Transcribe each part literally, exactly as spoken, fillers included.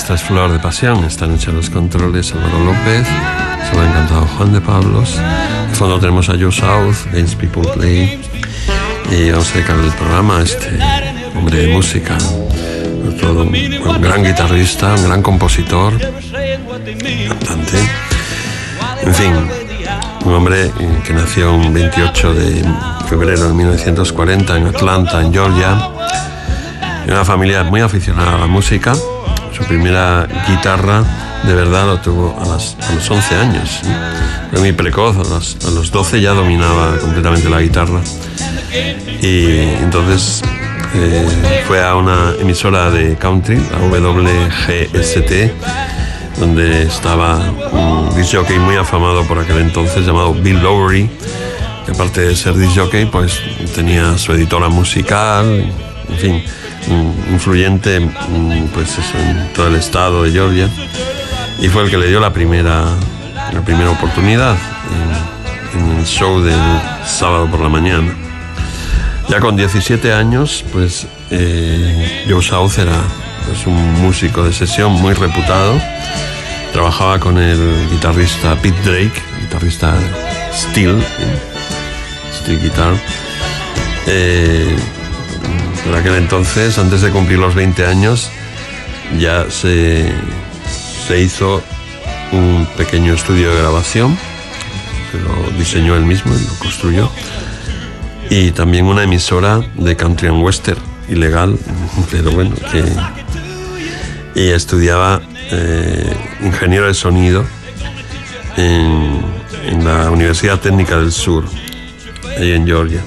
Esta es Flor de Pasión. Esta noche a los controles Álvaro López. Se lo ha encantado Juan de Pablos. De fondo tenemos a Joe South, Games People Play. Y vamos a dedicar el programa a este hombre de música. Sobre todo un, un gran guitarrista, un gran compositor, cantante. En fin, un hombre que nació el veintiocho de febrero de mil novecientos cuarenta en Atlanta, en Georgia. En una familia muy aficionada a la música. Su primera guitarra de verdad lo tuvo a, las, a los once años. Fue muy precoz, a los, a los doce ya dominaba completamente la guitarra. Y entonces eh, fue a una emisora de country, la W G S T, donde estaba un disc jockey muy afamado por aquel entonces llamado Bill Lowery, que aparte de ser disc jockey pues tenía su editora musical, en fin, influyente pues eso, en todo el estado de Georgia, y fue el que le dio la primera la primera oportunidad en, en el show del sábado por la mañana. Ya con diecisiete años pues eh, Joe South era pues, un músico de sesión muy reputado. Trabajaba con el guitarrista Pete Drake, guitarrista Steel, ¿eh? Steel Guitar. Eh, por aquel entonces, antes de cumplir los veinte años, ya se, se hizo un pequeño estudio de grabación, que lo diseñó él mismo y lo construyó, y también una emisora de country and western, ilegal, pero bueno, que y estudiaba eh, ingeniero de sonido en, en la Universidad Técnica del Sur, ahí en Georgia.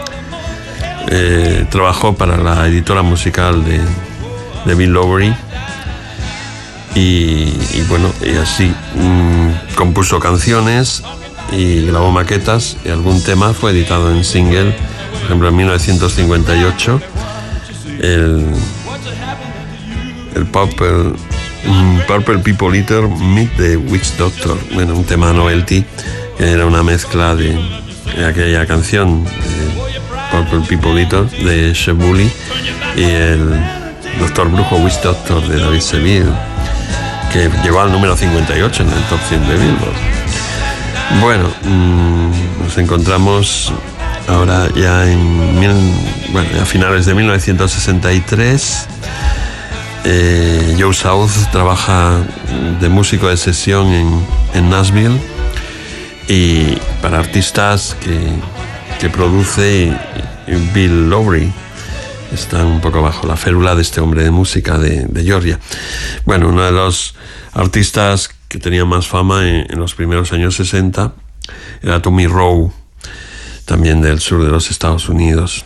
Eh, trabajó para la editora musical de, de Bill Lowery y, y bueno, y así mmm, compuso canciones y grabó maquetas, y algún tema fue editado en single. Por ejemplo, en mil novecientos cincuenta y ocho el, el Purple, Purple People Eater Meet the Witch Doctor, bueno, un tema novelty que era una mezcla de, de aquella canción de Purple People Eater de Shep Bully y el Doctor Brujo Witch Doctor de David Seville, que llegó al número cincuenta y ocho en el top cien de Billboard. Bueno, mmm, nos encontramos ahora ya en mil, bueno, a finales de mil novecientos sesenta y tres. eh, Joe South trabaja de músico de sesión en, en Nashville, y para artistas que, que produce Bill Lowery. Está un poco bajo la férula de este hombre de música de, de Georgia. Bueno, uno de los artistas que tenía más fama en, en los primeros años sesenta era Tommy Rowe, también del sur de los Estados Unidos.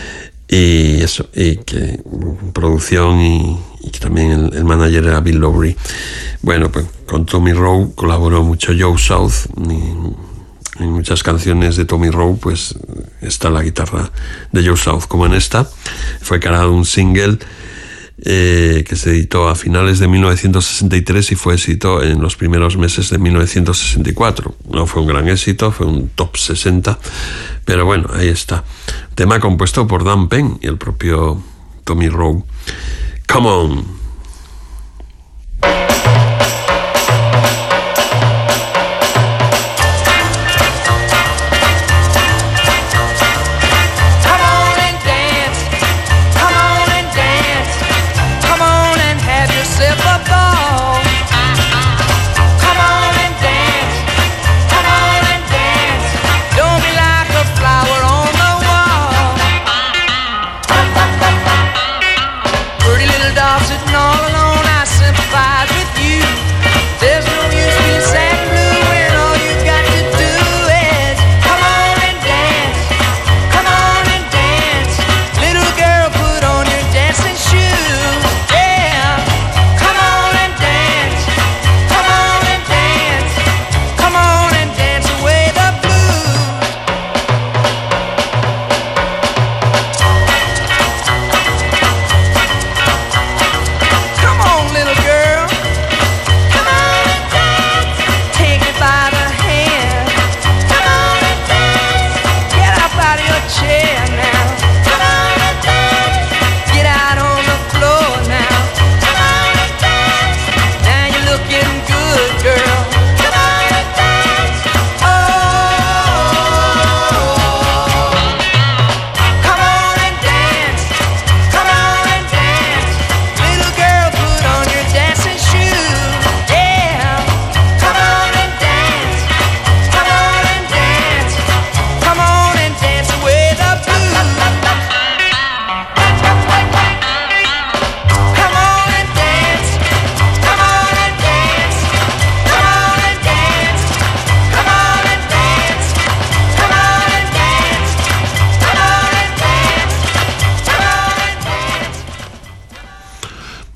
Y eso, y que producción y, y que también el, el manager era Bill Lowery. Bueno, pues con Tommy Rowe colaboró mucho Joe South. Y, en muchas canciones de Tommy Rowe pues está la guitarra de Joe South, como en esta. Fue cargado un single eh, que se editó a finales de mil novecientos sesenta y tres y fue éxito en los primeros meses de mil novecientos sesenta y cuatro. No fue un gran éxito, fue un top sesenta, pero bueno, ahí está. Tema compuesto por Dan Penn y el propio Tommy Rowe. Come on. Sitting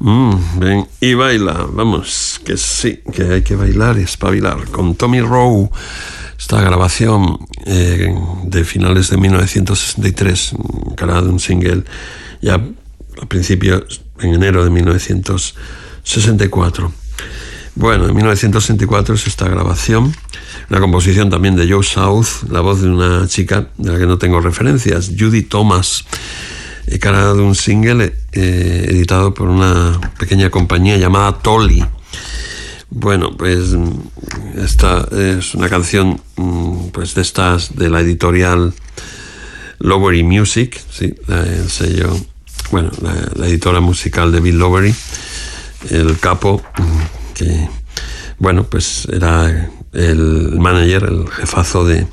Mm, ven y baila, vamos, que sí, que hay que bailar y espabilar. Con Tommy Rowe, esta grabación eh, de finales de mil novecientos sesenta y tres, cara de un single ya a principios, en enero de mil novecientos sesenta y cuatro. Bueno, en mil novecientos sesenta y cuatro es esta grabación, una composición también de Joe South, la voz de una chica de la que no tengo referencias, Judy Thomas, y cara de un single eh, editado por una pequeña compañía llamada Tolly. Bueno, pues esta es una canción pues de estas de la editorial Lowery Music, sí, el sello, bueno, la, la editora musical de Bill Lowery, el capo, que bueno, pues era el manager, el jefazo de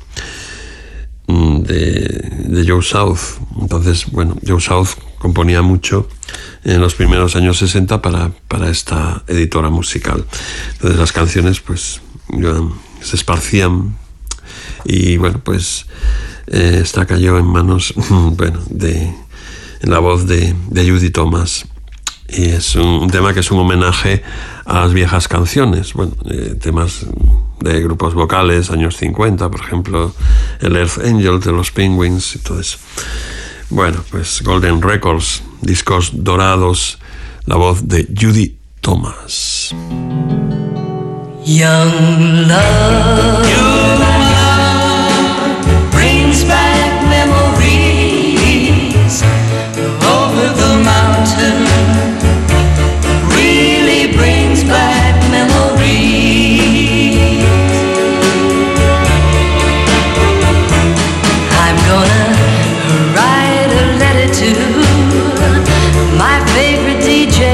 De, de Joe South. Entonces, bueno, Joe South componía mucho en los primeros años sesenta para, para esta editora musical. Entonces las canciones pues se esparcían y bueno, pues eh, esta cayó en manos bueno, de en la voz de, de Judy Thomas. Y es un, un tema que es un homenaje a las viejas canciones, bueno, eh, temas de grupos vocales, años cincuenta, por ejemplo, el Earth Angel de los Penguins y todo eso. Bueno, pues Golden Records, discos dorados, la voz de Judy Thomas. Young love, young love brings back memories over the mountain. Brings back memories. I'm gonna write a letter to my favorite D J,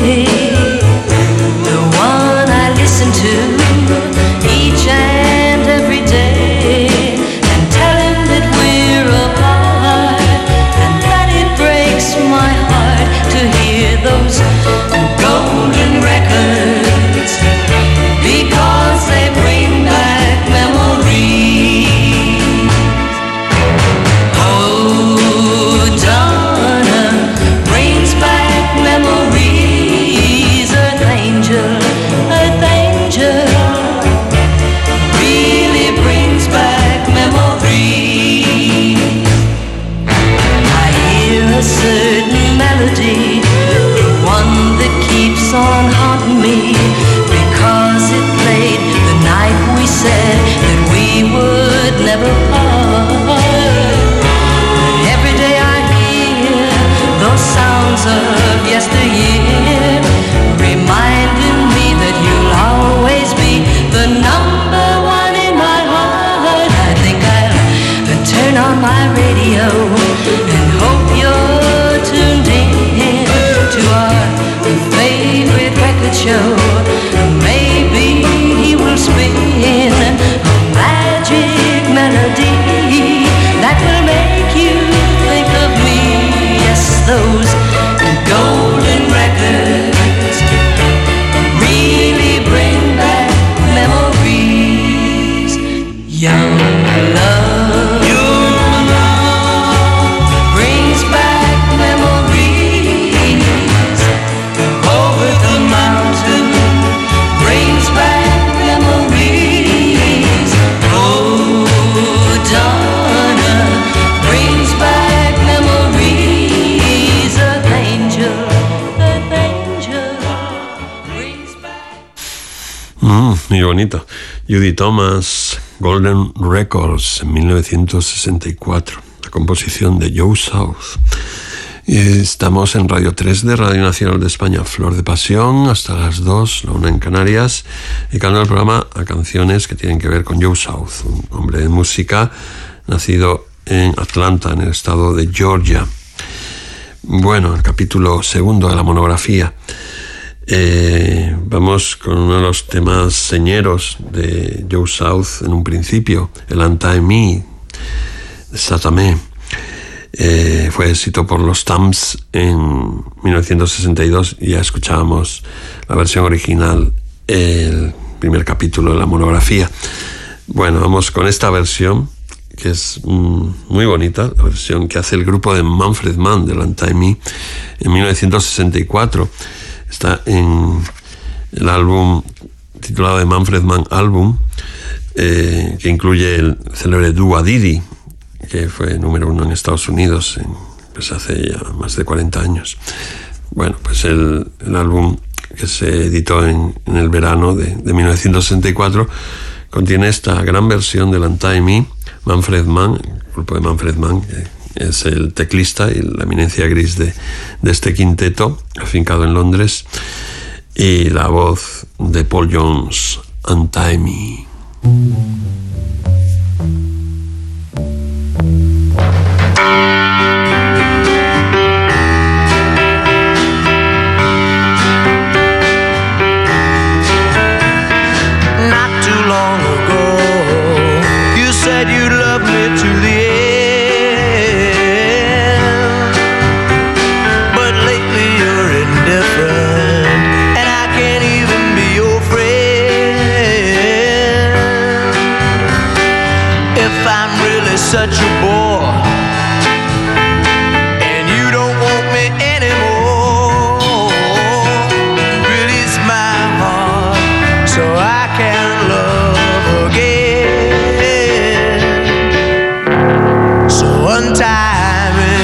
the one I listen to each and every day, and tell him that we're apart and that it breaks my heart to hear those golden records, because they bring back memories. Oh, Donna brings back memories. Earth angel, earth angel, really brings back memories. I hear a certain melody, one that keeps on haunting me, because it played the night we said that we would never part. But every day I hear those sounds of yesteryear, reminding me that you'll always be the number one in my heart. I think I'll turn on my radio and hope you're tuned in to our favorite record show. Maybe he will spin a magic melody that will make you think of me. Yes, those golden records really bring back memories. Young love, young love brings back memories. Over the mountain brings back memories. Oh, Donna brings back memories. Earth angel, earth angel brings back. Mm, muy bonito. Judy Thomas, Golden Records, en mil novecientos sesenta y cuatro. La composición de Joe South. Y estamos en Radio tres de Radio Nacional de España, Flor de Pasión, hasta las dos, la una en Canarias, dedicando el programa a canciones que tienen que ver con Joe South, un hombre de música nacido en Atlanta, en el estado de Georgia. Bueno, el capítulo segundo de la monografía. Eh, vamos con uno de los temas señeros de Joe South en un principio, el Untie Me, de Satamé. Eh, fue éxito por los Tams en mil novecientos sesenta y dos y ya escuchábamos la versión original, el primer capítulo de la monografía. Bueno, vamos con esta versión que es mm, muy bonita, la versión que hace el grupo de Manfred Mann del Untie Me en mil novecientos sesenta y cuatro. está en el álbum titulado The Manfred Mann Album, eh, que incluye el célebre dúo Didi, que fue número uno en Estados Unidos en, pues hace ya más de cuarenta años. Bueno, pues el, el álbum que se editó en, en el verano de, de mil novecientos sesenta y cuatro contiene esta gran versión del Untie Me. Manfred Mann, el grupo de Manfred Mann, que es el teclista y la eminencia gris de, de este quinteto, afincado en Londres, y la voz de Paul Jones, Untie Me. Such a bore, and you don't want me anymore. Release my heart so I can love again. So untie me,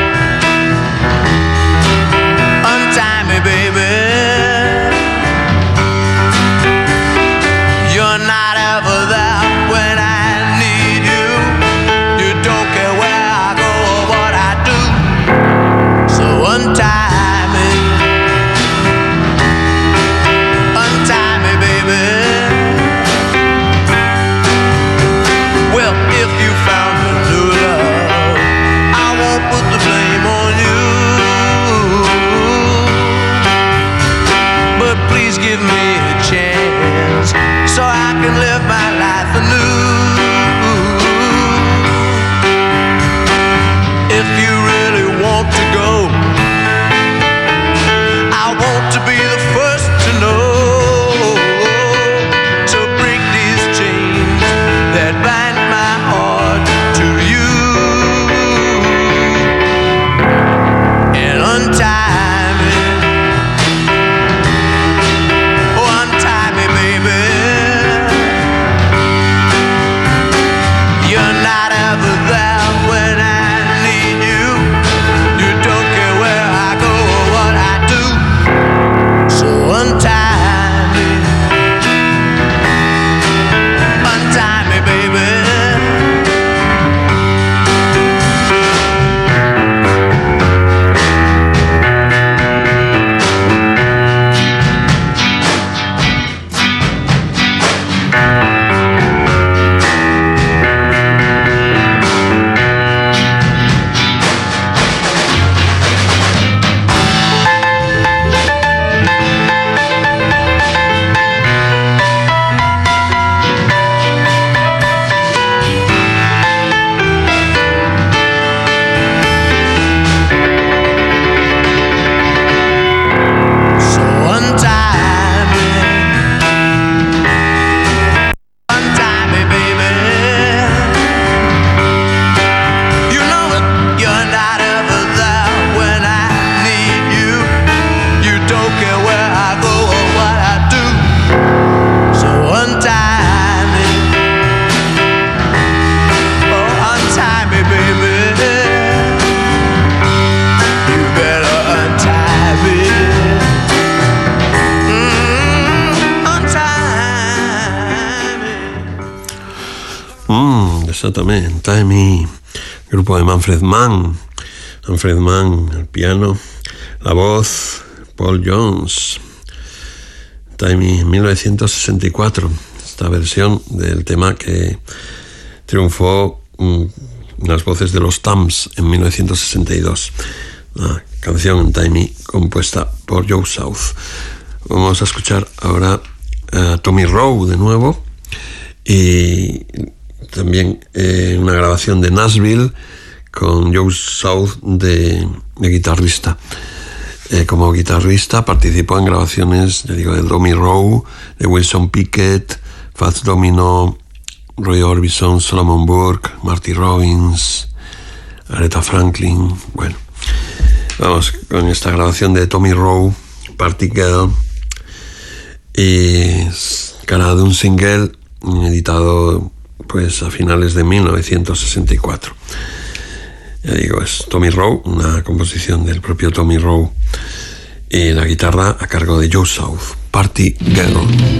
untie me, baby. You're not ever there when I untie me, untie me, baby. Well, if you found a new love, I won't put the blame on you. But please give me a chance so I can live my life anew. If you really want to go, I want to be the first to know. So break these chains that bind my heart to you, and untie me, oh untie me, baby. You're not ever there when I need you. You don't care where I go or what I do. So untie me, untie me, baby. Exactamente, Untie Me, grupo de Manfred Mann. Manfred Mann al piano, la voz Paul Jones. Untie Me en mil novecientos sesenta y cuatro, esta versión del tema que triunfó en las voces de los Tams en mil novecientos sesenta y dos. La canción Untie Me compuesta por Joe South. Vamos a escuchar ahora a Tommy Rowe de nuevo, y también eh, una grabación de Nashville con Joe South de, de guitarrista. Eh, como guitarrista participó en grabaciones, ya digo, de Tommy Rowe, de Wilson Pickett, Fats Domino, Roy Orbison, Solomon Burke, Marty Robbins, Aretha Franklin. Bueno, vamos con esta grabación de Tommy Rowe Party Girl, y cara de un single editado pues a finales de mil novecientos sesenta y cuatro. Ya digo, es Tommy Rowe, una composición del propio Tommy Rowe, y la guitarra a cargo de Joe South, Party Girl.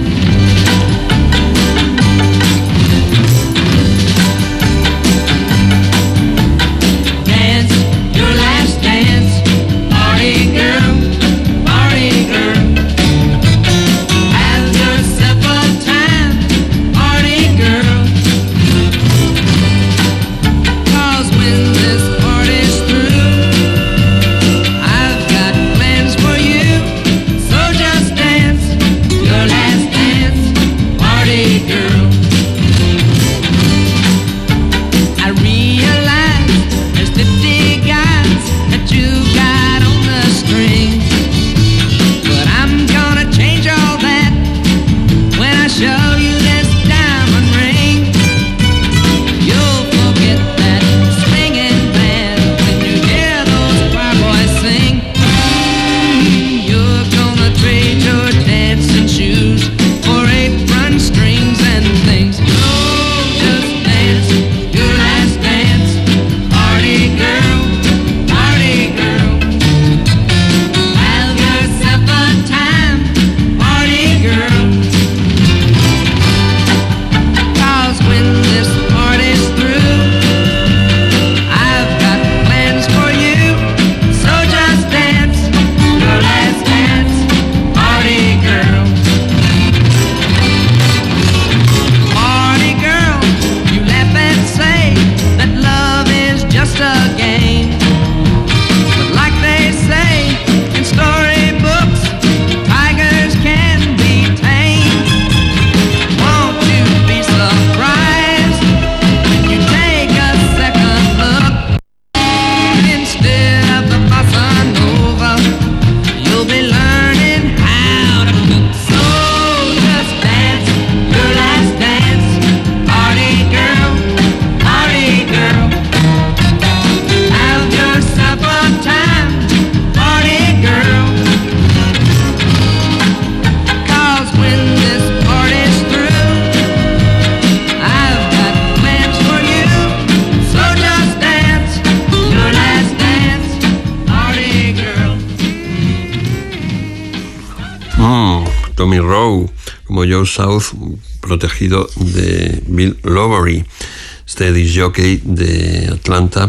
Tommy Rowe, como Joe South, protegido de Bill Lowery, este disc jockey de Atlanta,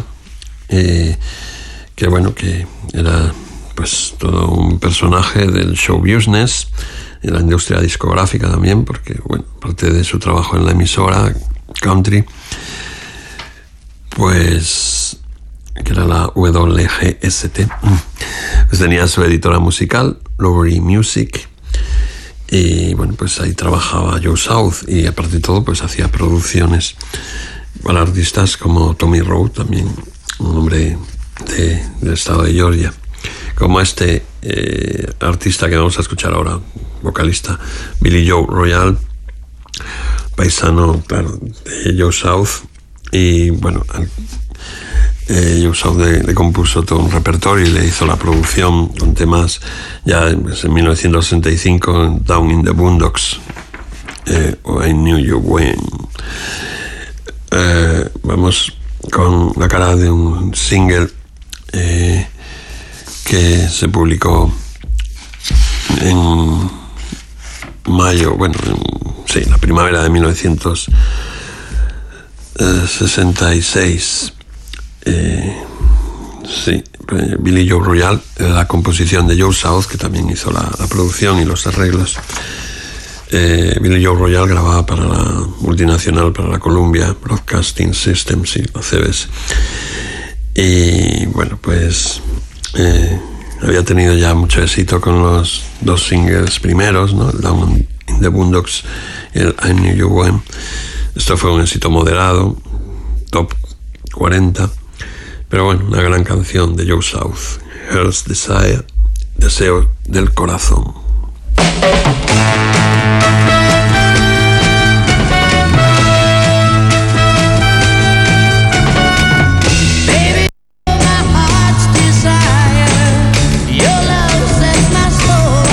eh, que bueno, que era pues todo un personaje del show business, de la industria discográfica también, porque bueno, aparte de su trabajo en la emisora country, pues que era la W G S T, pues tenía su editora musical, Lowery Music, y bueno, pues ahí trabajaba Joe South, y aparte de todo pues hacía producciones para artistas como Tommy Rowe, también un hombre de, del estado de Georgia, como este eh, artista que vamos a escuchar ahora, vocalista Billy Joe Royal, paisano, claro, de Joe South. Y bueno, eh, Joe South le, le compuso todo un repertorio y le hizo la producción con temas ya pues, en mil novecientos sesenta y cinco, Down in the Boondocks, eh, o I Knew You When. Eh, vamos con la cara de un single eh, que se publicó en mayo, bueno, en, sí, la primavera de mil novecientos sesenta y seis. Eh, sí, Billy Joe Royal, la composición de Joe South, que también hizo la, la producción y los arreglos. Eh, Billy Joe Royal grababa para la multinacional, para la Columbia Broadcasting System, sí, la C B S. Y bueno, pues eh, había tenido ya mucho éxito con los dos singles primeros, ¿no? El Down in the Boondocks y el I Knew You When. Esto fue un éxito moderado, top cuarenta, pero bueno, una gran canción de Joe South, Heart's Desire, Deseo del Corazón. Baby, my heart's desire, your love sets my soul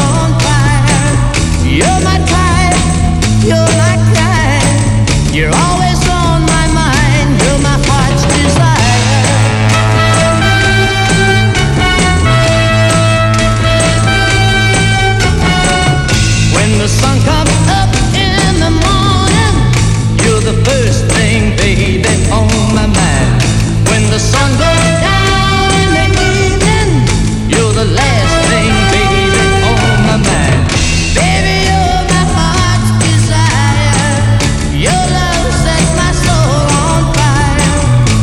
sun goes down in the evening, you're the last thing, baby, on my mind. Baby, you're my heart's desire. Your love sets my soul on fire.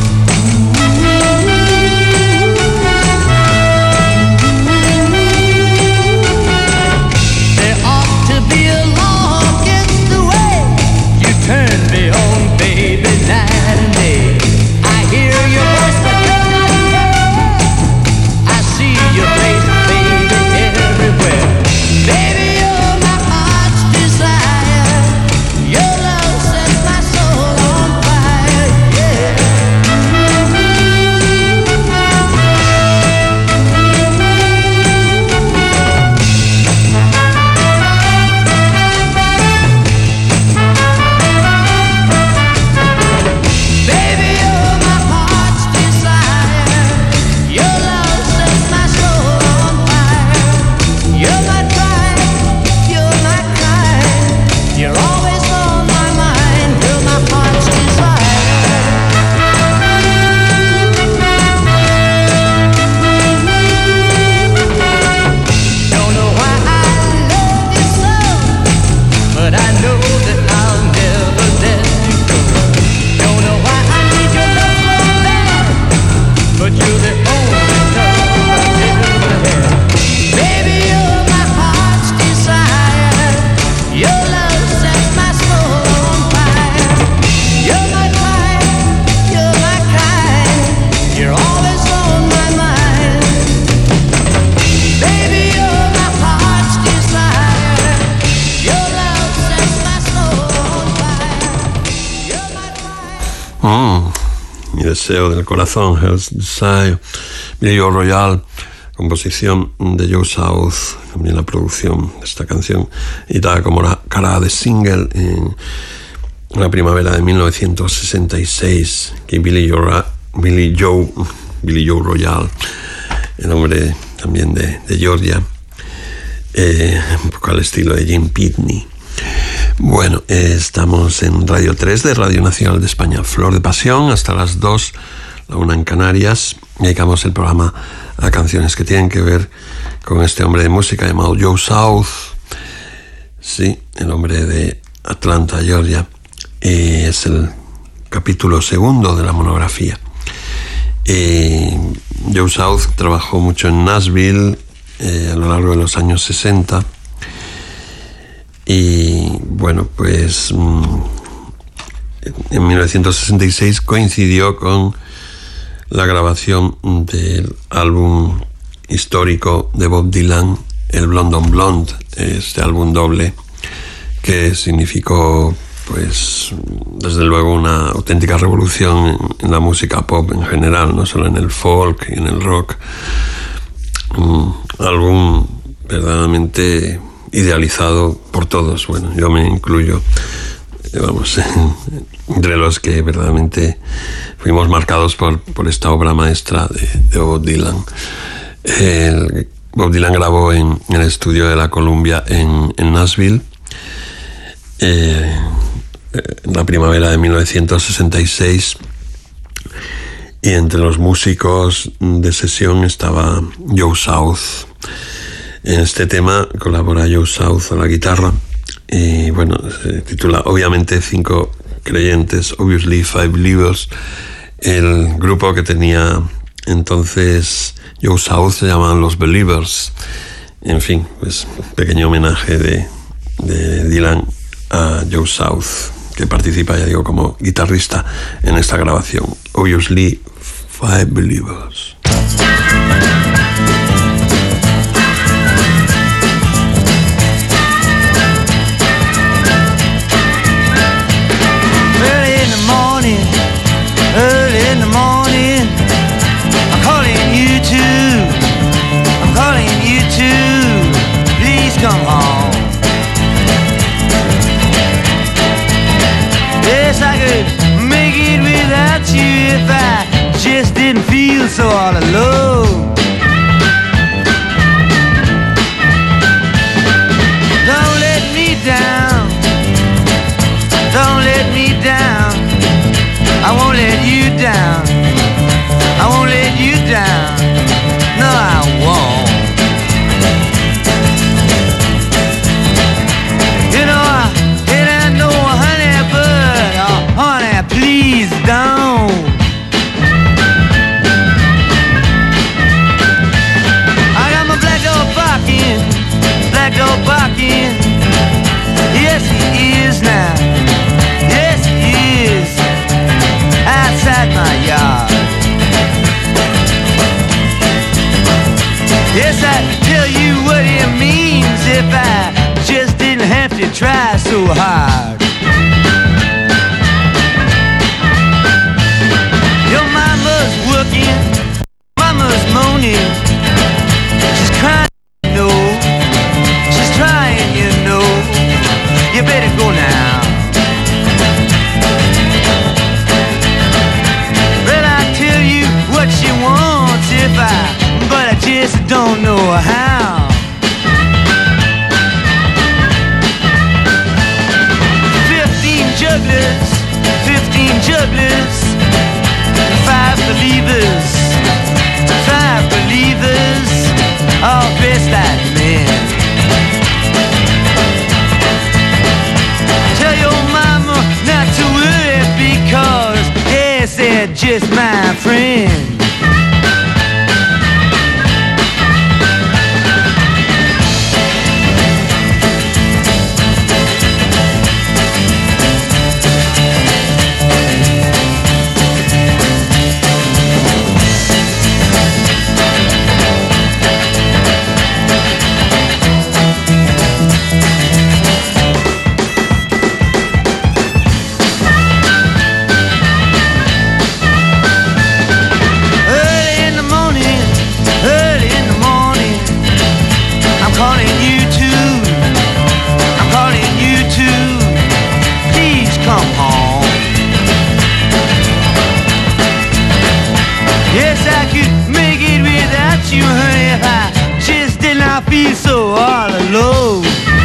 There ought to be a law against the way you turn me on, baby, night and day. I hear your voice, but you're not there. I see your face, baby, everywhere. Baby, you're my heart's desire. Your love sets my soul on fire, yeah. Baby, you're my heart's desire. Your love sets my soul on fire. You're my pride, you're my kind. You're always on my mind. You're my heart's desire. Don't know why I love you so, but I know that I'll never let you go. Don't know why I need your love so bad, but you're the only love I've ever had. Baby, you're my heart's desire. Your love sets my soul on fire. You're my pride, you're my kind. You're always on my mind. Baby, you're my heart's desire. Your love sets my soul on fire. You're my pride. Mm, mi deseo del corazón, Heart's Desire, Billy Joe Royal, composición de Joe South, también la producción de esta canción, editada como la cara de single en la primavera de mil novecientos sesenta y seis, que Billy Joe, Billy Joe, Billy Joe Royal, el hombre también de, de Georgia, eh, un poco al estilo de Jim Pitney. Bueno, eh, estamos en Radio tres de Radio Nacional de España, Flor de Pasión, hasta las dos, la una en Canarias. Dedicamos el programa a canciones que tienen que ver con este hombre de música llamado Joe South, sí, el hombre de Atlanta, Georgia. Eh, es el capítulo segundo de la monografía. Eh, Joe South trabajó mucho en Nashville eh, a lo largo de los años sesenta. Y bueno, pues en mil novecientos sesenta y seis coincidió con la grabación del álbum histórico de Bob Dylan, el Blonde on Blonde, este álbum doble que significó, pues, desde luego una auténtica revolución en, en la música pop en general, no solo en el folk y en el rock. Un álbum verdaderamente idealizado por todos, bueno, yo me incluyo, vamos, entre los que verdaderamente fuimos marcados por, por esta obra maestra de, de Bob Dylan. El, Bob Dylan grabó en, en el estudio de la Columbia en, en Nashville eh, en la primavera de mil novecientos sesenta y seis, y entre los músicos de sesión estaba Joe South. En este tema colabora Joe South a la guitarra y bueno, se titula obviamente Cinco Creyentes, Obviously Five Believers. El grupo que tenía entonces Joe South se llamaban Los Believers. En fin, pues pequeño homenaje de, de Dylan a Joe South, que participa, ya digo, como guitarrista en esta grabación, Obviously Five Believers. Early in the morning, I'm calling you too, I'm calling you too, please come home. Yes, I could make it without you if I just didn't feel so all alone. Don't let me down, don't let me down, I won't let you down, I again. Mama's moaning. She's crying, you know. She's trying, you know. You better go now. Well, I tell you what she wants if I, but I just don't know how. Fifteen jugglers, fifteen jugglers, five believers, five believers, all dressed like men. Tell your mama not to worry because, yes, they're just my friends. Feel so all alone.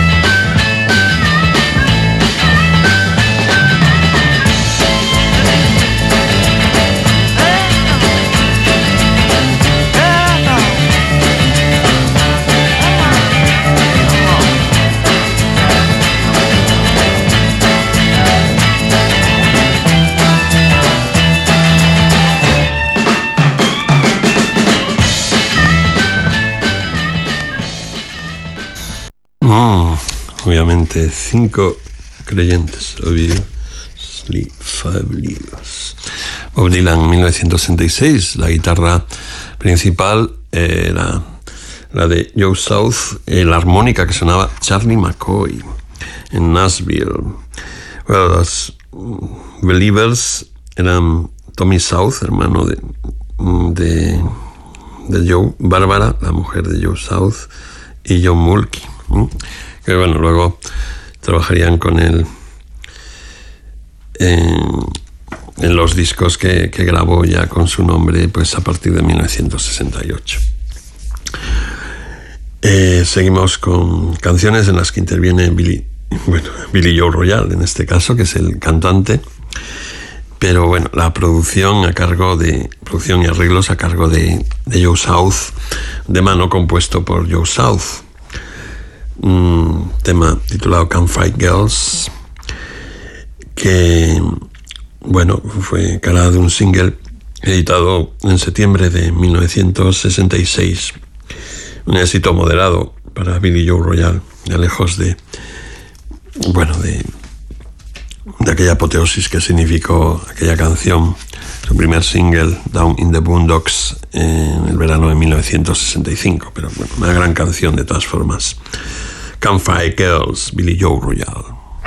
Obviamente, cinco creyentes, obviously, five believers. Bob Dylan, mil novecientos sesenta y seis, la guitarra principal era la de Joe South, eh, la armónica que sonaba Charlie McCoy en Nashville. Bueno, los believers eran Tommy South, hermano de, de, de Joe, Bárbara, la mujer de Joe South, y John Mulkey. Que bueno, luego trabajarían con él en, en los discos que, que grabó ya con su nombre pues a partir de mil novecientos sesenta y ocho. Eh, seguimos con canciones en las que interviene Billy, bueno, Billy Joe Royal en este caso, que es el cantante, pero bueno, la producción a cargo de producción y arreglos a cargo de, de Joe South, de mano compuesto por Joe South. Un tema titulado Campfire Girls, que bueno, fue cara de un single editado en septiembre de mil novecientos sesenta y seis, un éxito moderado para Billy Joe Royal, ya lejos de bueno de, de aquella apoteosis que significó aquella canción, su primer single Down in the Boondocks en el verano de mil novecientos sesenta y cinco, pero bueno, una gran canción de todas formas. Campfire Girls, Billy Joe Royal.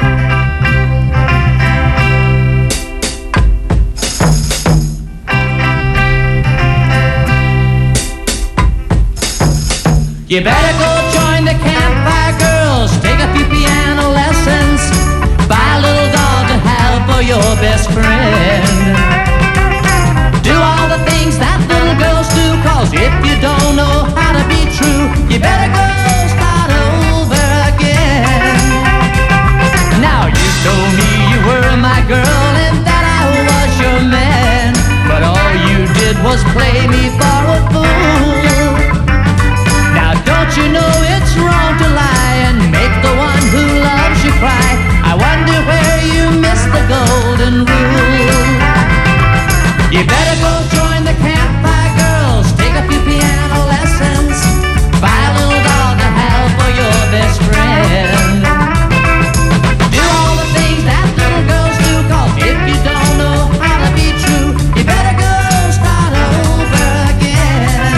You better go join the Campfire Girls, take a few piano lessons, buy a little doll to have for your best friend. Do all the things that little girls do, cause if you don't know how to be true, you better go start over again. Now you told me you were my girl and that I was your man, but all you did was play me for a fool. Now don't you know it's wrong to lie and make the one who loves you cry? I wonder where you missed the golden rule. You better go join the Campfire Girls, take a few piano lessons, buy a little doll to have for your best friend. Do all the things that little girls do, cause if you don't know how to be true, you better go start over again.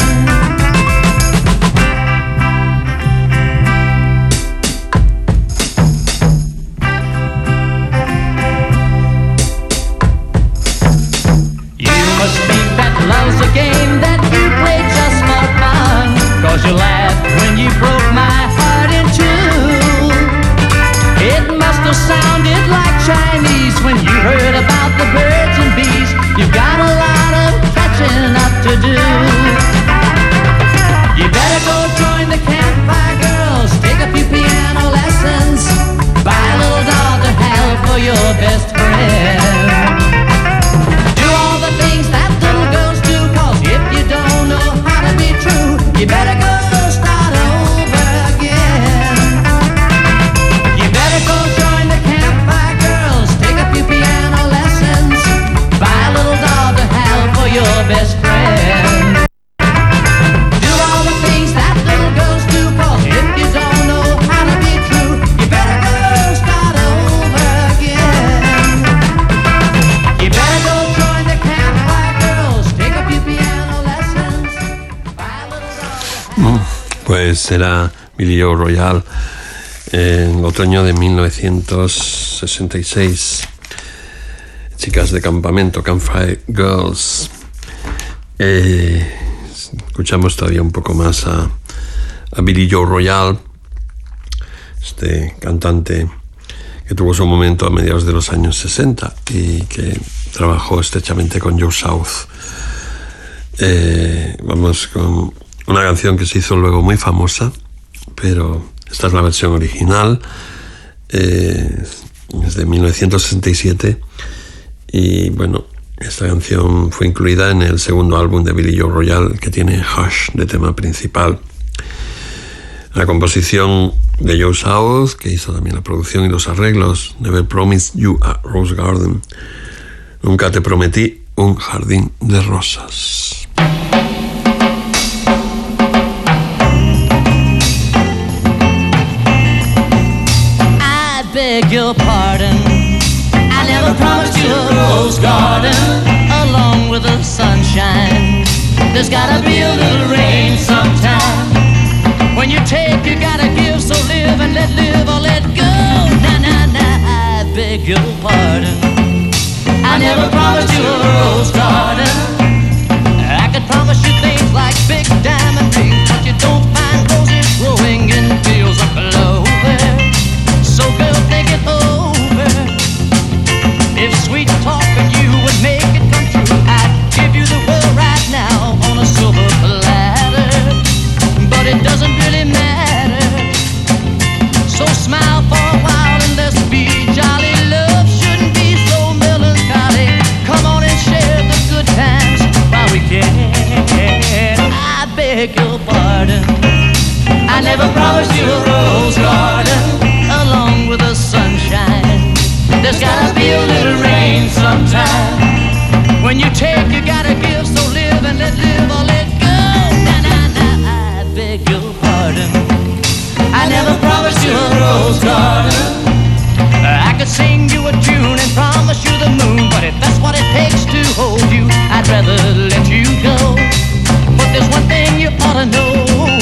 You must be do. You better go join the Campfire Girls, take a few piano lessons, buy a little doll to have for your best friend. Do all the things that little girls do, cause if you don't know how to be true, you better go start over again. You better go join the Campfire Girls, take a few piano lessons, buy a little doll to have for your best friend. Do all the things that little girls do, cause if you don't know how to be true, you better go start over again. You better go join the Campfire Girls, take a few piano lessons, buy a little doll. Pues era Billy Joe Royal en otoño de mil novecientos sesenta y seis. Chicas de campamento, Campfire Girls. Eh, escuchamos todavía un poco más a, a Billy Joe Royal, este cantante que tuvo su momento a mediados de los años sesenta y que trabajó estrechamente con Joe South. Eh, vamos con una canción que se hizo luego muy famosa, pero esta es la versión original, eh, es de mil novecientos sesenta y siete y bueno, esta canción fue incluida en el segundo álbum de Billy Joe Royal, que tiene Hush de tema principal. La composición de Joe South, que hizo también la producción y los arreglos. Never Promised You a Rose Garden. Nunca te prometí un jardín de rosas. I beg your pardon, I never promised you a rose garden along with the sunshine. There's gotta be a little rain sometime. When you take, you gotta give, so live and let live or let go. Nah, nah, nah, I beg your pardon, I never promised you a rose garden. I could promise you things like big diamond rings, but you don't find roses growing in fields of clover. So girl, think it over. If sweet talking you would make it come true, I'd give you the world right now on a silver platter. But it doesn't really matter. So smile for a while and let's be jolly. Love shouldn't be so melancholy. Come on and share the good times while we can. I beg your pardon, I never promised you a rose garden along with the sunshine. There's gotta be a little rain sometime. When you take, you gotta give, so live and let live or let go. Nah, nah, nah, I beg your pardon, I never promised you a rose garden. I could sing you a tune and promise you the moon, but if that's what it takes to hold you, I'd rather let you go. But there's one thing you ought to know.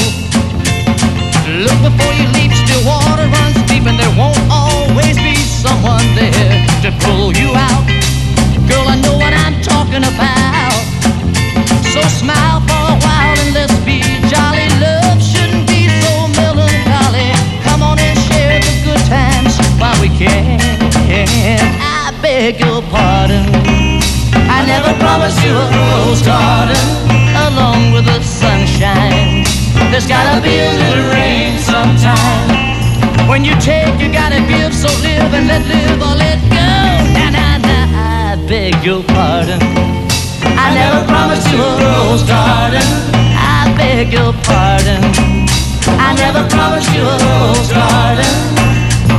Look before you leap, still water runs deep, and there won't always be someone there to pull you out. Girl, I know what I'm talking about. So smile for a while and let's be jolly. Love shouldn't be so melancholy. Come on and share the good times while we can. I beg your pardon, I never promised you a rose garden along with the sunshine. There's gotta be a little rain sometime. When you take, you gotta give, so live and let live or let go. Nah, nah, nah, I beg your pardon, I never promised you a rose garden. I beg your pardon, I never promised you a rose garden.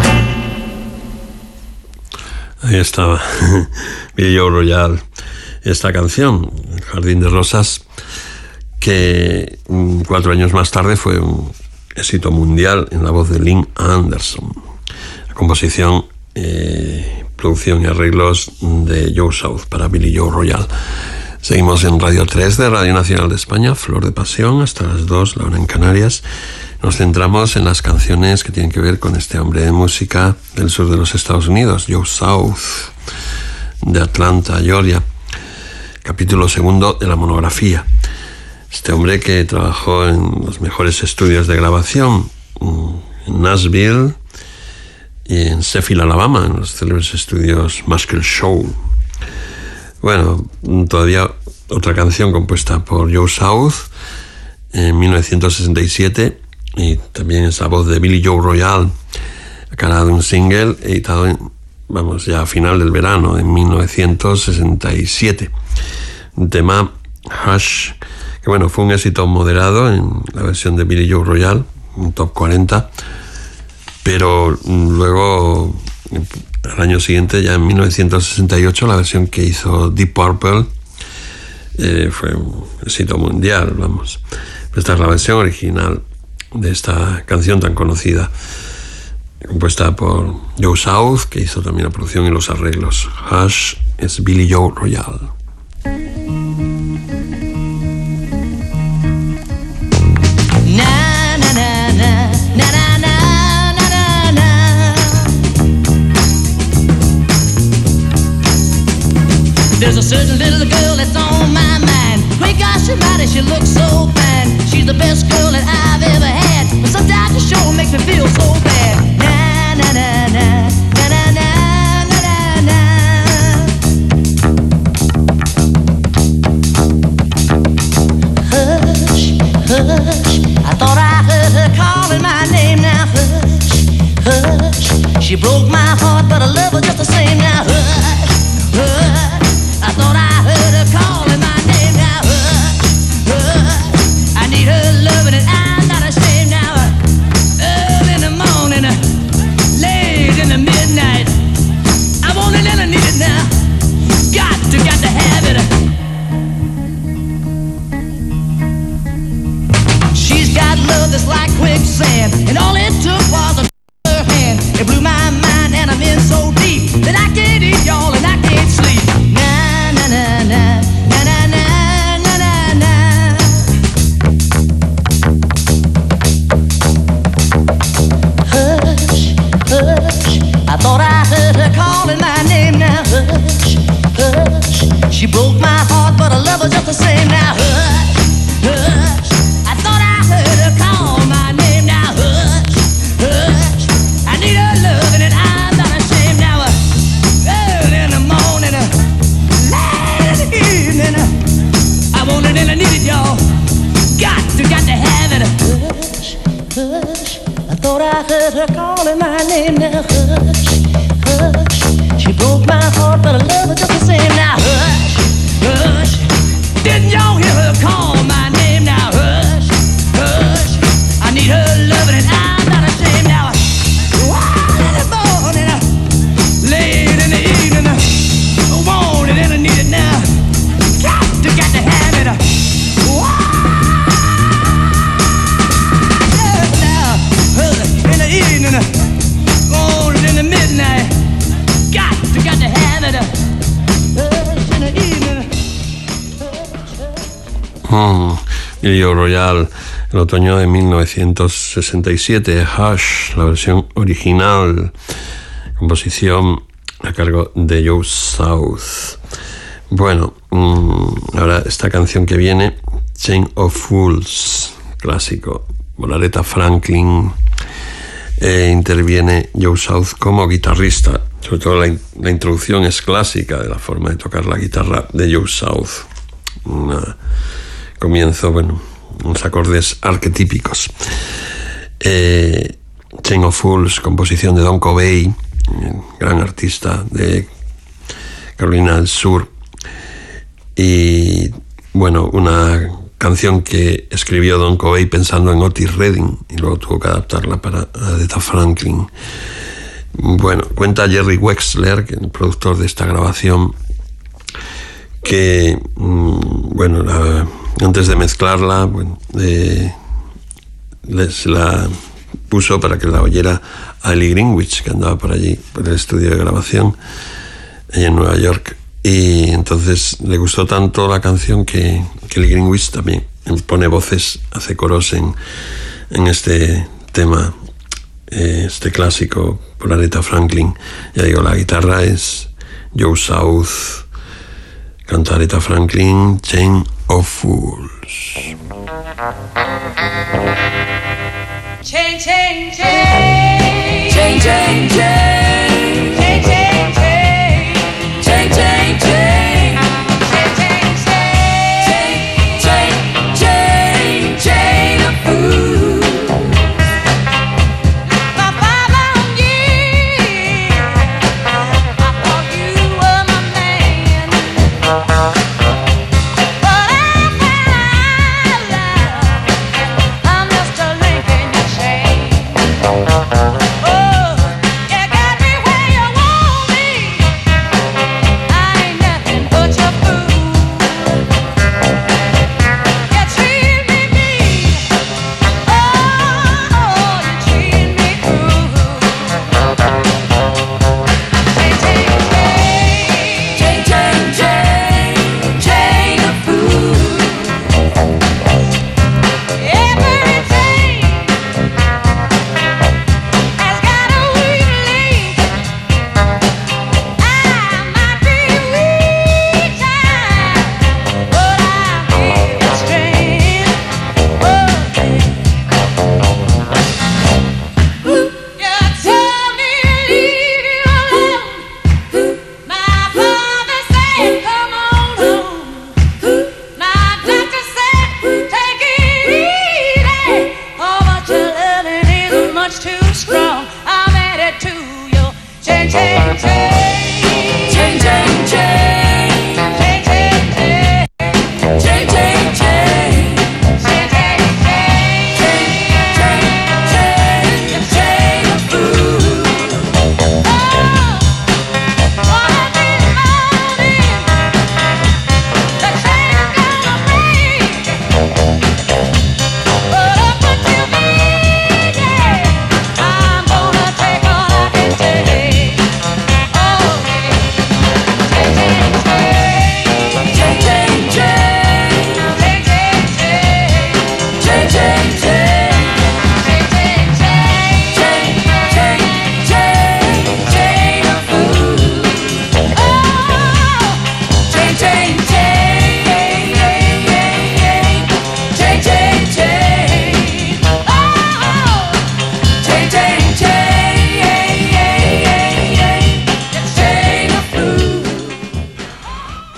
Ahí estaba Billy Joe Royal, esta canción, El Jardín de Rosas, que cuatro años más tarde fue un éxito mundial en la voz de Lynn Anderson. La composición, eh, producción y arreglos de Joe South para Billy Joe Royal. Seguimos en Radio tres de Radio Nacional de España, Flor de Pasión, hasta las dos, la hora en Canarias. Nos centramos en las canciones que tienen que ver con este hombre de música del sur de los Estados Unidos, Joe South, de Atlanta, Georgia. Capítulo segundo de la monografía. Este hombre que trabajó en los mejores estudios de grabación, en Nashville y en Sheffield, Alabama, en los célebres estudios Muscle Shoals. Bueno, todavía otra canción compuesta por Joe South en mil novecientos sesenta y siete, y también esa voz de Billy Joe Royal, a cara de un single editado en, vamos, ya a final del verano de mil novecientos sesenta y siete. Un tema, Hush, que bueno, fue un éxito moderado en la versión de Billy Joe Royal, un top cuarenta, pero luego, al año siguiente, ya en mil novecientos sesenta y ocho, la versión que hizo Deep Purple eh, fue un éxito mundial, vamos. Esta es la versión original de esta canción tan conocida, compuesta por Joe South, que hizo también la producción y los arreglos. Hush es Billy Joe Royal. There's a certain little girl that's on my mind. Great gosh, she's mighty, she looks so fine. She's the best girl that I've ever had. But sometimes the show makes me feel so bad. Na na na na na na na na na. Hush, hush, I thought I heard her calling my name. Now hush, hush, she broke my heart, but I love her just the same. Now hush, hush, I thought I heard her calling my name. Now hush, hush, I need her loving and I'm not ashamed. Now early in the morning, late in the midnight, I want it and I need it now. Got to, got to have it. She's got love that's like quicksand, and all it took was a her hand. It blew my mind and I'm in so deep that I can't eat, y'all, and I can't sleep. Na na na na na na na na na na. Hush, hush, I thought I heard her calling my name. Now hush, hush, she broke my heart, but I love her just the same. Now hush, hush, I thought I heard her call my name. Now hush, hush, I need her loving and I'm not ashamed. Now early in the morning, late in the evening, I want it and I need it, y'all. Got to, got to have it. Hush, hush, I thought I heard her calling my name. Now hush, hush, she broke my heart, but I love her just the same. Now hush, hush, didn't y'all hear her call my name? Now hush, hush, I need her loving and I'm not ashamed. Now wild in the morning, late in the evening, I want it and I need it now. Got to, got to have it. Wild now, in the evening, want it in the midnight. Got to, got to have it. In the evening. Mm, Billy Joe Royal, el otoño de mil novecientos sesenta y siete, Hush, la versión original, composición a cargo de Joe South. Bueno, mmm, ahora esta canción que viene, Chain of Fools, clásico, por Aretha Franklin, eh, interviene Joe South como guitarrista, sobre todo la, in- la introducción es clásica de la forma de tocar la guitarra de Joe South. Una, comienzo, bueno, unos acordes arquetípicos. Eh, Chain of Fools, composición de Don Covey, gran artista de Carolina del Sur, y bueno, una canción que escribió Don Covey pensando en Otis Redding y luego tuvo que adaptarla para Aretha Franklin. Bueno, cuenta Jerry Wexler, que es el productor de esta grabación, que bueno, la, antes de mezclarla, bueno, eh, les la puso para que la oyera a Ellie Greenwich, que andaba por allí, por el estudio de grabación, allá en Nueva York. Y entonces le gustó tanto la canción que, que Ellie Greenwich también pone voces, hace coros en, en este tema, eh, este clásico por Aretha Franklin. Ya digo, la guitarra es Joe South, canta Aretha Franklin, Chain of Fools. Chain, chain, chain. Chain, chain, chain. Chain, chain, chain. Chain, chain, chain. Chain, chain, chain.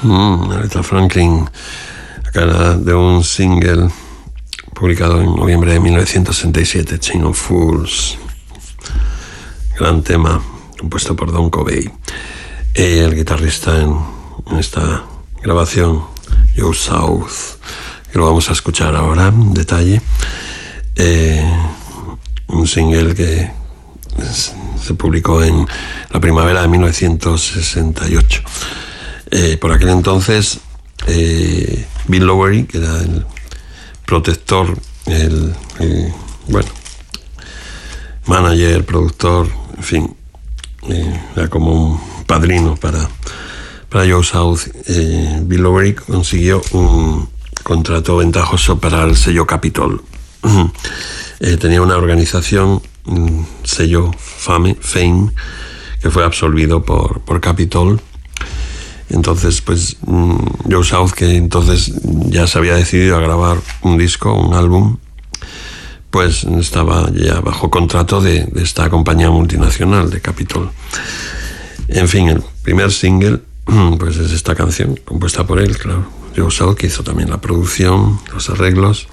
Mm, Aretha Franklin, cara de un single publicado en noviembre de mil novecientos sesenta y siete, Chain of Fools. Gran tema, compuesto por Don Covey. Y el guitarrista en, en esta grabación, Joe South, que lo vamos a escuchar ahora en detalle. Eh, un single que se publicó en la primavera de mil novecientos sesenta y ocho. Eh, por aquel entonces, eh, Bill Lowery, que era el protector, el, el bueno, manager, productor, en fin, eh, era como un padrino para, para Joe South. Eh, Bill Lowery consiguió un contrato ventajoso para el sello Capitol. eh, tenía una organización, un sello Fame, Fame, que fue absorbido por, por Capitol. Entonces, pues, Joe South, que entonces ya se había decidido a grabar un disco, un álbum, pues estaba ya bajo contrato de, de esta compañía multinacional, de Capitol. En fin, el primer single, pues es esta canción, compuesta por él, claro, Joe South, que hizo también la producción, los arreglos.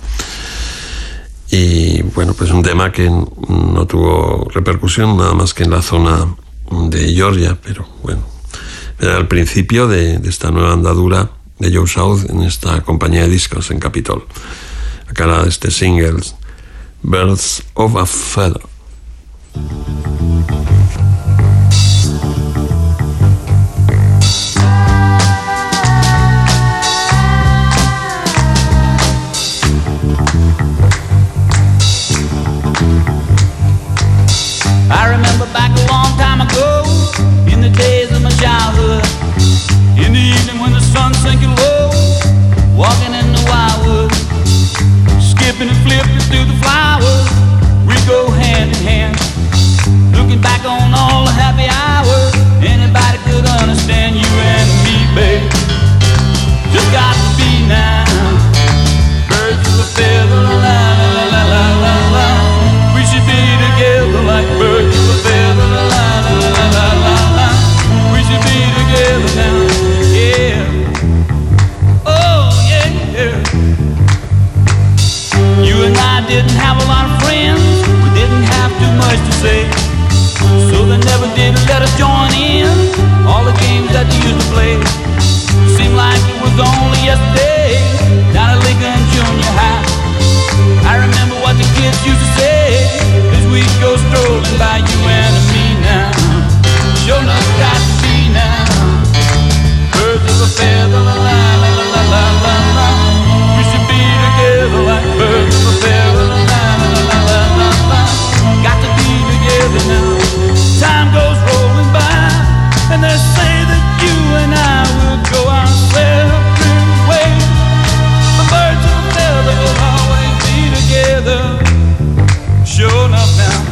Y bueno, pues un tema que no tuvo repercusión nada más que en la zona de Georgia, pero bueno, era el principio de, de esta nueva andadura de Joe South en esta compañía de discos en Capitol. A cara de este single, Birds of a Feather. I remember back a long time ago, in the days of my childhood, in the evening when the sun's sinking low, walking in the wildwood, skipping and flipping through the flowers, we go hand in hand, looking back on all the happy hours. Anybody could understand you and me, babe. Just got to be now, birds of a feather, la la la la la la la. We should be together like birds of a feather, la la la la la la la. We should be together now, yeah. Oh yeah, yeah. You and I didn't have a lot of friends, we didn't have too much to say, so they never did let us join in all the games that they used to play. Seemed like it was only yesterday, down at Lincoln Junior High. I remember what the kids used to say as we go strolling by, you and me now. Sure enough, got to be now, birds of a feather, la la la la la la la la. We should be together like birds of a feather, la la la la la la la. Got to be together now. Time goes rolling by, and they say that you and I will go our separate ways, but birds of a feather will always be together. Sure enough now,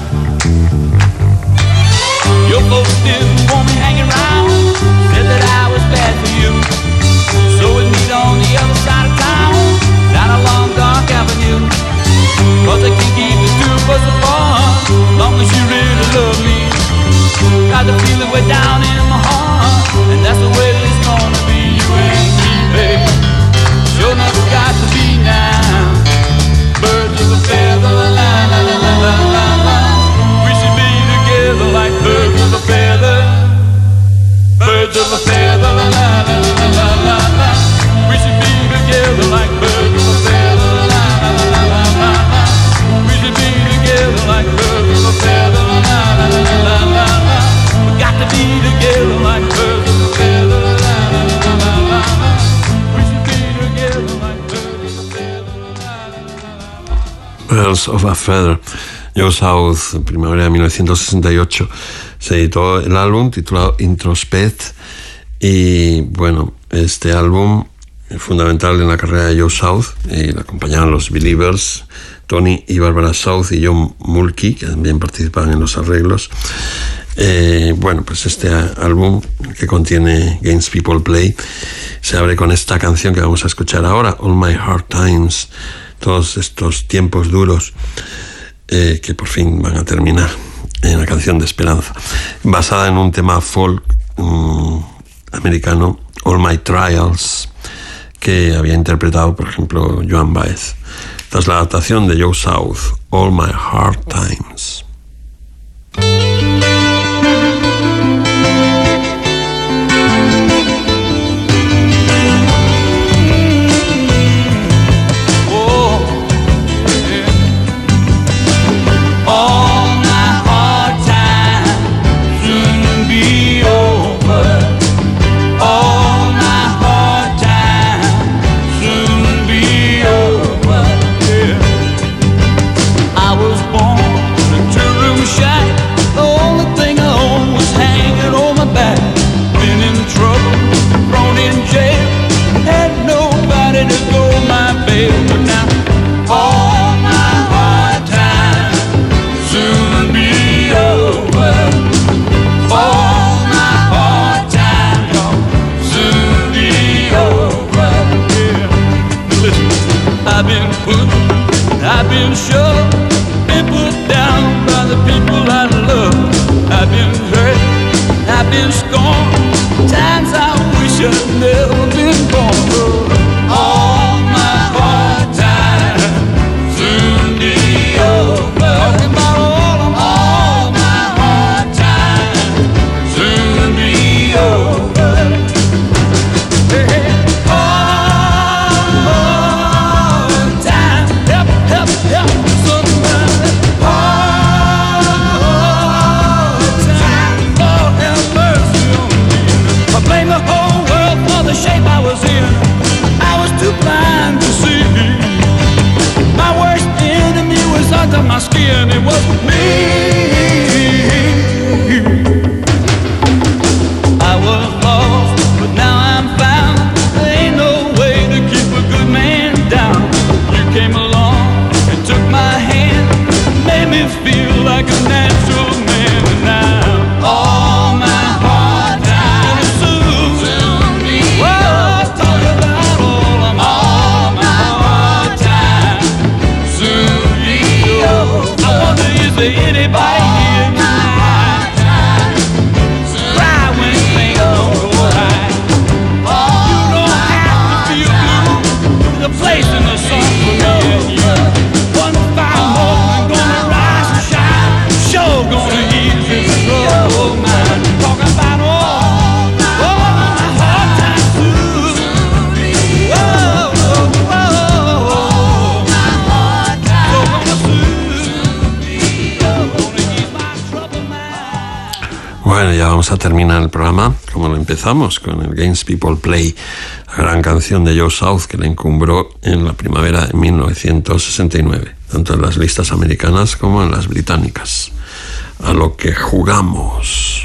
your folks didn't want me hanging around, said that I was bad for you, so we'd meet on the other side of town, down along Dark Avenue, cause they can't keep the two of us apart, long as you really love me. Got the feeling way down in my heart, and that's the way it's gonna be, you and me, baby. Sure enough, it's got to be now, birds of a feather, la la la la la la la la. We should be together like birds of a feather, birds of a feather, la la la la la la la. We should be together like birds of a feather, la la la la la la la. We should be together like birds of a feather, la la la la la la la. We got to be together like birds of a feather, la la la la la la la. We should be together like birds of a feather, la la la la la. Birds of a Feather, Joe South, primavera de mil novecientos sesenta y ocho. Se editó el álbum titulado Introspect, y bueno, este álbum es fundamental en la carrera de Joe South, y le acompañaban los Believers, Tony y Barbara South y John Mulkey, que también participaban en los arreglos. Eh, bueno, pues este álbum, que contiene Games People Play, se abre con esta canción que vamos a escuchar ahora, All My Hard Times, todos estos tiempos duros eh, que por fin van a terminar, en la canción de esperanza, basada en un tema folk um, americano All My Trials, que había interpretado, por ejemplo, Joan Baez. Esta es la adaptación de Joe South, All My Hard Times. Bueno, ya vamos a terminar el programa como lo empezamos, con el Games People Play, la gran canción de Joe South que le encumbró en la primavera de mil novecientos sesenta y nueve, tanto en las listas americanas como en las británicas. A lo que jugamos.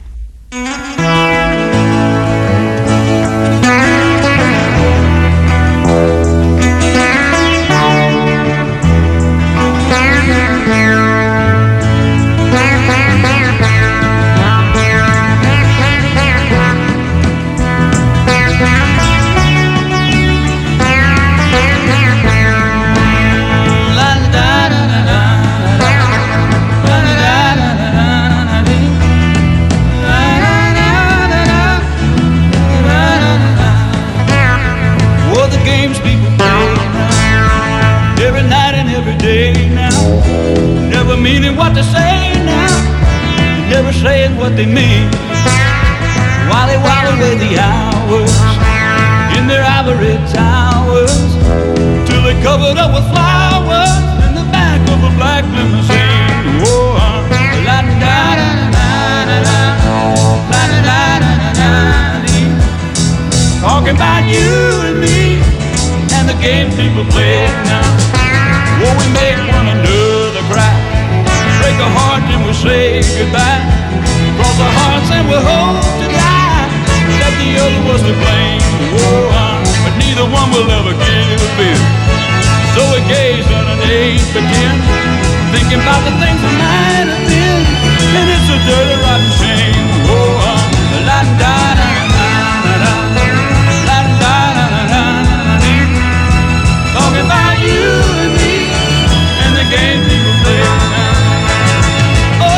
Meaning what they say now, never saying what they mean. While they while away the hours in their ivory towers, till they covered up with flowers in the back of a black limousine. Oh, la da da da da da, la da da da da da. Talking about you and me and the game people play now. Oh, we make one another cry. Break our heart and we say goodbye. Cross our hearts and we hope to die that the other was to blame. Oh, uh, but neither one will ever give in. So we gaze underneath the tin, thinking about the things that might have been, and it's a dirty rotten shame. Oh, uh, la da da da da da, la da da da da da. Talking about you and me and the game people play now.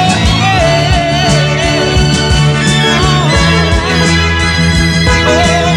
Oh,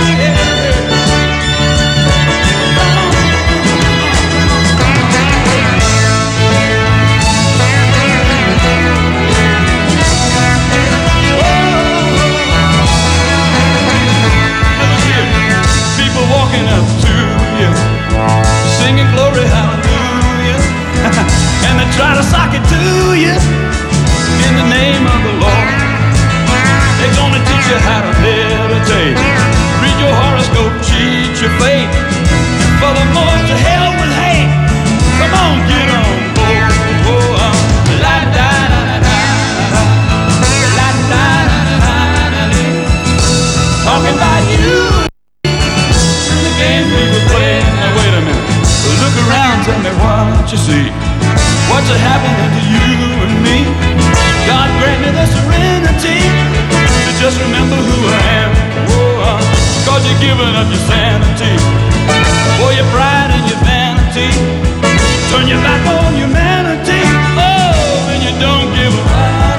don't you see what's happening to you and me? God grant me the serenity to just remember who I am. Oh, uh, cause you're giving up your sanity for your pride and your vanity. Turn your back on humanity. Oh, and you don't give a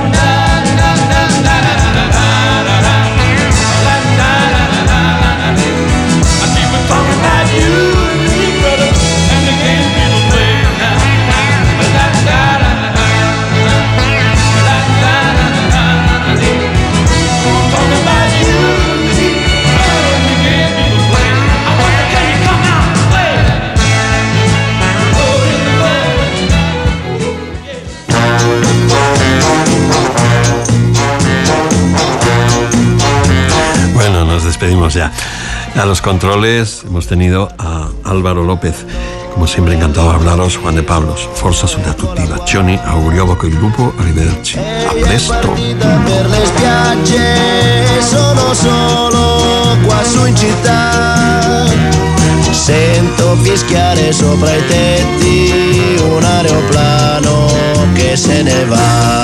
I keep on talking about you and me, brother, and the game people play now. Talking about you and me, brother, and the game people play. I wonder, can you come out and play? Oh, in the yeah. Bueno, nos despedimos ya. A los controles hemos tenido a Álvaro López. Come sempre incantato a hablaros, Juan de Pablos. Forza sulla tutti, bacioni, auguriovo col gruppo, arrivederci. A presto. Per le spiagge, sono solo qua su in città. Sento fischiare sopra i tetti un aeroplano che se ne va.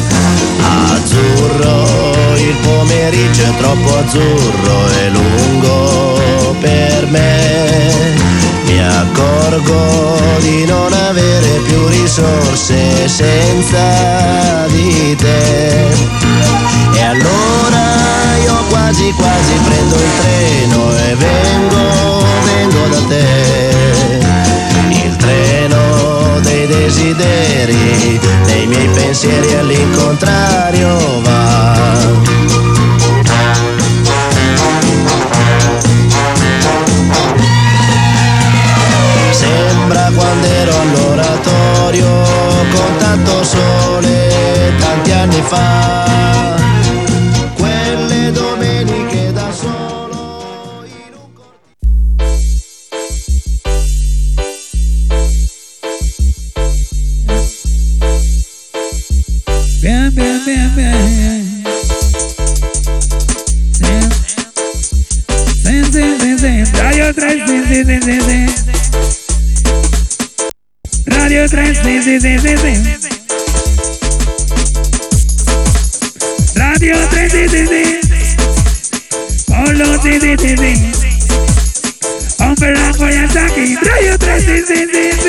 Azzurro, il pomeriggio è troppo azzurro e lungo per me. Mi accorgo di non avere più risorse senza di te. E allora io quasi quasi prendo il treno e vengo, vengo da te. Il treno dei desideri, dei miei pensieri all'incontrario va. Sembra quando ero all'oratorio con tanto sole tanti anni fa, quelle domeniche da solo in un Bien, bien, bien, bien. Sin, sin, sin, sin. Radio tres, sin, sin, sin, sin, sin. Radio tres, sin, sin, sin, sin, sin. Radio tres, sin, sin, sin. Polo, sin, sin, sin, sin. Hombre, la voy a sacar. Radio tres, sin, sin, sin, sin.